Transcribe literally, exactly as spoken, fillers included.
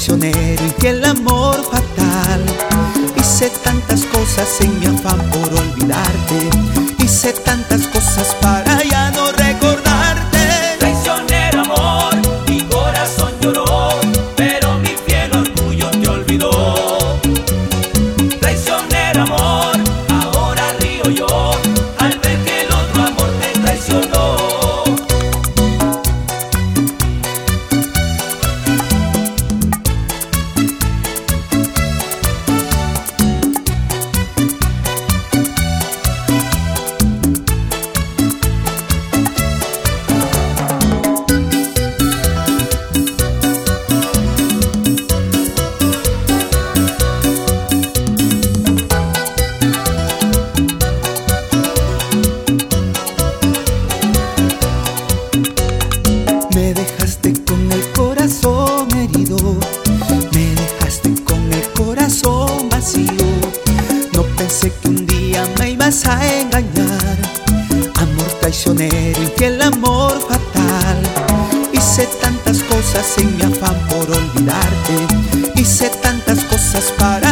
traicionero, infiel, amor fatal. Hice tantas cosas en mi afán por olvidarte, hice tantas cosas para ya no recordarte. Traicionero amor, mi corazón lloró, pero mi fiel orgullo te olvidó. Traicionero amor, ahora río yo al ver que el otro amor te traicionó. Me dejaste con el corazón herido, me dejaste con el corazón vacío. No pensé que un día me ibas a engañar. Amor traicionero, infiel, amor fatal. Hice tantas cosas en mi afán por olvidarte, hice tantas cosas para